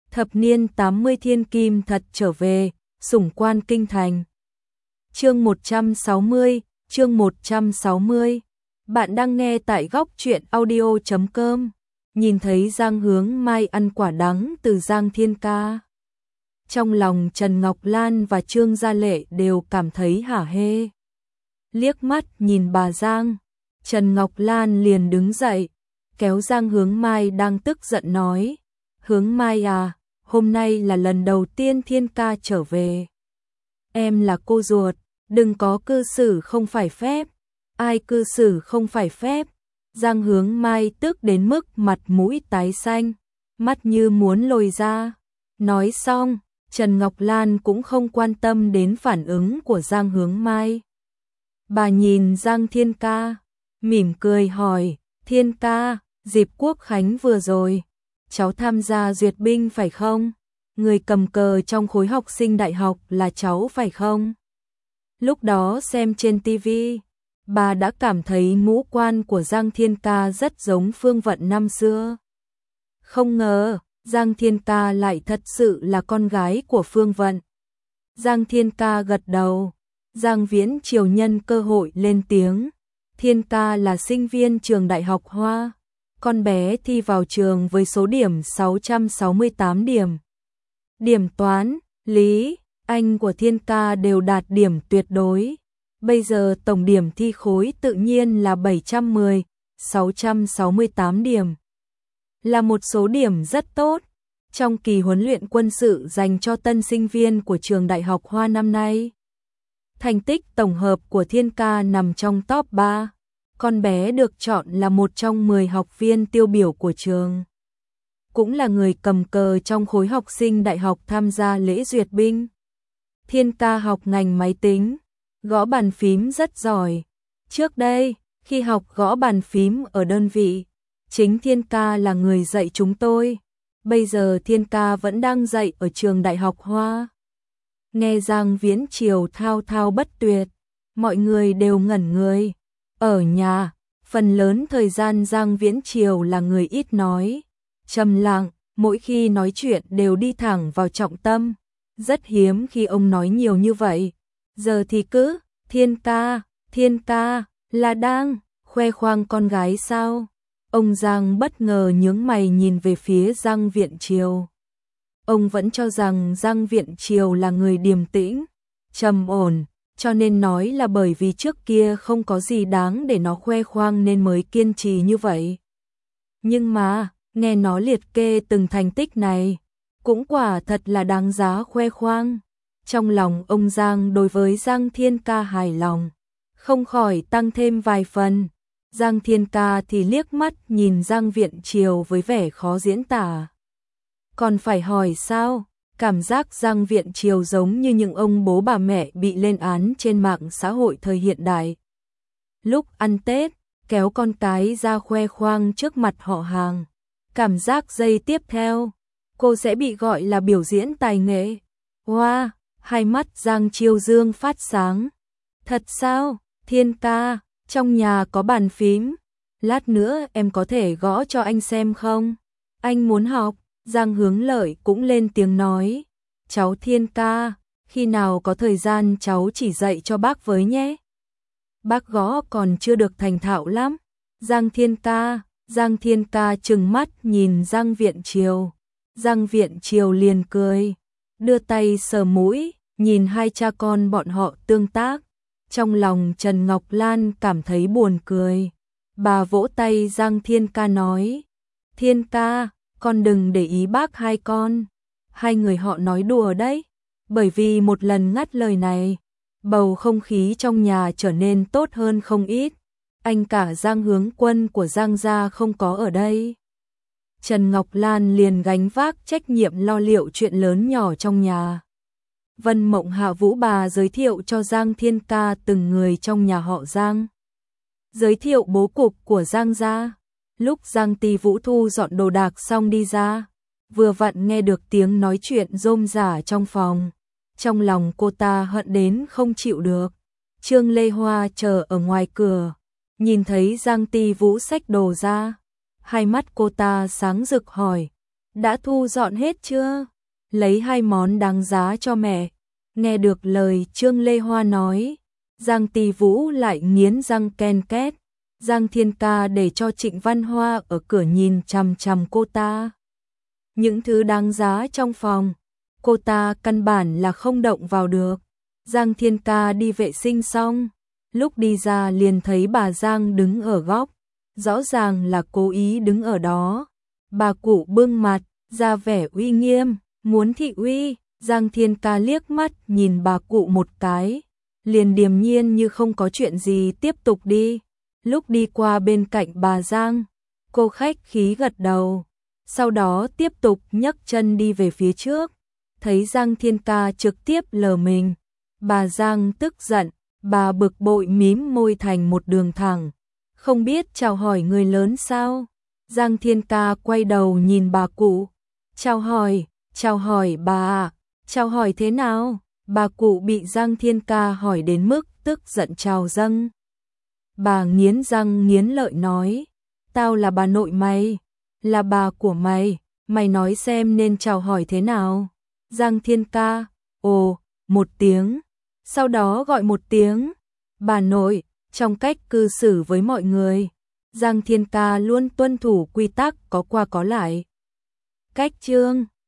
Thập niên 80 thiên kim thật trở về, sủng quan kinh thành. Chương 160, chương 160. Bạn đang nghe tại góc truyện audio.com. Nhìn thấy Giang Hướng Mai ăn quả đắng từ Giang Thiên Ca. Trong lòng Trần Ngọc Lan và Trương Gia Lệ đều cảm thấy hả hê. Liếc mắt nhìn bà Giang, Trần Ngọc Lan liền đứng dậy, kéo Giang Hướng Mai đang tức giận nói: "Hướng Mai à, hôm nay là lần đầu tiên Thiên Ca trở về. Em là cô ruột, đừng có cư xử không phải phép." "Ai cư xử không phải phép?" Giang Hướng Mai tức đến mức mặt mũi tái xanh, mắt như muốn lồi ra. Nói xong, Trần Ngọc Lan cũng không quan tâm đến phản ứng của Giang Hướng Mai. Bà nhìn Giang Thiên Ca, mỉm cười hỏi: "Thiên Ca, dịp Quốc Khánh vừa rồi, cháu tham gia duyệt binh phải không? Người cầm cờ trong khối học sinh đại học là cháu phải không?" Lúc đó xem trên TV, bà đã cảm thấy ngũ quan của Giang Thiên Ca rất giống Phương Vận năm xưa. Không ngờ, Giang Thiên Ca lại thật sự là con gái của Phương Vận. Giang Thiên Ca gật đầu. Giang Viễn Triều nhân cơ hội lên tiếng: "Thiên Ca là sinh viên trường Đại học Hoa. Con bé thi vào trường với số điểm 668 điểm. Điểm toán, lý, Anh của Thiên Ca đều đạt điểm tuyệt đối. Bây giờ tổng điểm thi khối tự nhiên là 710, 668 điểm. Là một số điểm rất tốt. Trong kỳ huấn luyện quân sự dành cho tân sinh viên của trường Đại học Hoa năm nay, thành tích tổng hợp của Thiên Ca nằm trong top 3. Con bé được chọn là một trong 10 học viên tiêu biểu của trường. Cũng là người cầm cờ trong khối học sinh đại học tham gia lễ duyệt binh. Thiên Ca học ngành máy tính, gõ bàn phím rất giỏi. Trước đây, khi học gõ bàn phím ở đơn vị, chính Thiên Ca là người dạy chúng tôi. Bây giờ Thiên Ca vẫn đang dạy ở trường Đại học Hoa." Nghe Giang Viễn Triều thao thao bất tuyệt, mọi người đều ngẩn người. Ở nhà, phần lớn thời gian Giang Viễn Triều là người ít nói, trầm lặng, mỗi khi nói chuyện đều đi thẳng vào trọng tâm. Rất hiếm khi ông nói nhiều như vậy. Giờ thì cứ, Thiên Ca, là đang khoe khoang con gái sao? Ông Giang bất ngờ nhướng mày nhìn về phía Giang Viễn Triều. Ông vẫn cho rằng Giang Viễn Triều là người điềm tĩnh, trầm ổn, cho nên nói là bởi vì trước kia không có gì đáng để nó khoe khoang nên mới kiên trì như vậy. Nhưng mà, nghe nó liệt kê từng thành tích này, cũng quả thật là đáng giá khoe khoang. Trong lòng ông Giang đối với Giang Thiên Ca hài lòng, không khỏi tăng thêm vài phần. Giang Thiên Ca thì liếc mắt nhìn Giang Viễn Triều với vẻ khó diễn tả. Còn phải hỏi sao? Cảm giác Giang Viễn Triều giống như những ông bố bà mẹ bị lên án trên mạng xã hội thời hiện đại. Lúc ăn Tết, kéo con cái ra khoe khoang trước mặt họ hàng. Cảm giác giây tiếp theo, cô sẽ bị gọi là biểu diễn tài nghệ. Wow, hai mắt Giang Chiêu Dương phát sáng. Thật sao? Thiên Ca, trong nhà có bàn phím. Lát nữa em có thể gõ cho anh xem không? Anh muốn học. Giang Hướng Lợi cũng lên tiếng nói: "Cháu Thiên Ca, khi nào có thời gian cháu chỉ dạy cho bác với nhé. Bác gõ còn chưa được thành thạo lắm." Giang Thiên Ca trừng mắt nhìn Giang Viễn Triều. Giang Viễn Triều liền cười, đưa tay sờ mũi, nhìn hai cha con bọn họ tương tác. Trong lòng Trần Ngọc Lan cảm thấy buồn cười. Bà vỗ tay Giang Thiên Ca nói: "Thiên Ca, con đừng để ý bác hai con. Hai người họ nói đùa đấy." Bởi vì một lần ngắt lời này, bầu không khí trong nhà trở nên tốt hơn không ít. Anh cả Giang Hướng Quân của Giang gia không có ở đây. Trần Ngọc Lan liền gánh vác trách nhiệm lo liệu chuyện lớn nhỏ trong nhà. Vân Mộng Hạ Vũ bà giới thiệu cho Giang Thiên Ca từng người trong nhà họ Giang. Giới thiệu bố cục của Giang gia. Lúc Giang Ti Vũ thu dọn đồ đạc xong đi ra, vừa vặn nghe được tiếng nói chuyện rôm rả trong phòng. Trong lòng cô ta hận đến không chịu được. Trương Lê Hoa chờ ở ngoài cửa, nhìn thấy Giang Ti Vũ xách đồ ra, hai mắt cô ta sáng rực hỏi: đã thu dọn hết chưa? Lấy 2 món đáng giá cho mẹ. Nghe được lời Trương Lê Hoa nói, Giang Tỷ Vũ lại nghiến răng ken két. Giang Thiên Ca để cho Trịnh Văn Hoa ở cửa nhìn chằm chằm cô ta. Những thứ đáng giá trong phòng, cô ta căn bản là không động vào được. Giang Thiên Ca đi vệ sinh xong, lúc đi ra liền thấy bà Giang đứng ở góc, rõ ràng là cố ý đứng ở đó. Bà cụ bưng mặt, ra vẻ uy nghiêm, muốn thị uy. Giang Thiên Ca liếc mắt nhìn bà cụ một cái, liền điềm nhiên như không có chuyện gì tiếp tục đi. Lúc đi qua bên cạnh bà Giang, cô khách khí gật đầu, sau đó tiếp tục nhấc chân đi về phía trước. Thấy Giang Thiên Ca trực tiếp lờ mình, bà Giang tức giận, bà bực bội mím môi thành một đường thẳng. Không biết chào hỏi người lớn sao? Giang Thiên Ca quay đầu nhìn bà cụ. Chào hỏi bà ạ, chào hỏi thế nào? Bà cụ bị Giang Thiên Ca hỏi đến mức tức giận trào dâng. Bà nghiến răng nghiến lợi nói, tao là bà nội mày, là bà của mày, mày nói xem nên chào hỏi thế nào? Giang Thiên Ca, ồ, một tiếng, sau đó gọi một tiếng, bà nội, trong cách cư xử với mọi người. Giang Thiên Ca luôn tuân thủ quy tắc có qua có lại. Cách chương